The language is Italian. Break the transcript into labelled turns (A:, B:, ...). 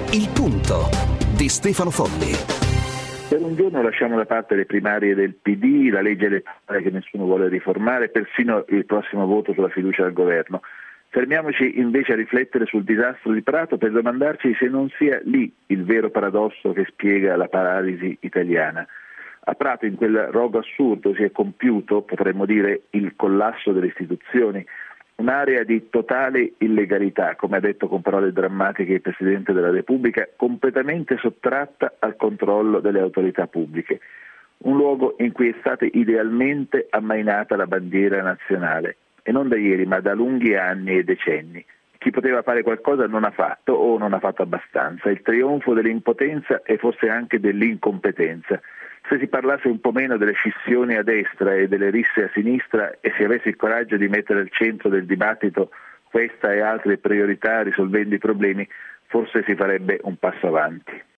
A: Il Punto di Stefano Folli.
B: Per un giorno lasciamo da parte le primarie del PD, la legge elettorale che nessuno vuole riformare, persino il prossimo voto sulla fiducia al governo. Fermiamoci invece a riflettere sul disastro di Prato per domandarci se non sia lì il vero paradosso che spiega la paralisi italiana. A Prato, in quel rogo assurdo, si è compiuto, potremmo dire, il collasso delle istituzioni, un'area di totale illegalità, come ha detto con parole drammatiche il Presidente della Repubblica, completamente sottratta al controllo delle autorità pubbliche. Un luogo in cui è stata idealmente ammainata la bandiera nazionale, e non da ieri, ma da lunghi anni e decenni. Chi poteva fare qualcosa non ha fatto o non ha fatto abbastanza. Il trionfo dell'impotenza e forse anche dell'incompetenza. Se si parlasse un po' meno delle scissioni a destra e delle risse a sinistra e si avesse il coraggio di mettere al centro del dibattito questa e altre priorità risolvendo i problemi, forse si farebbe un passo avanti.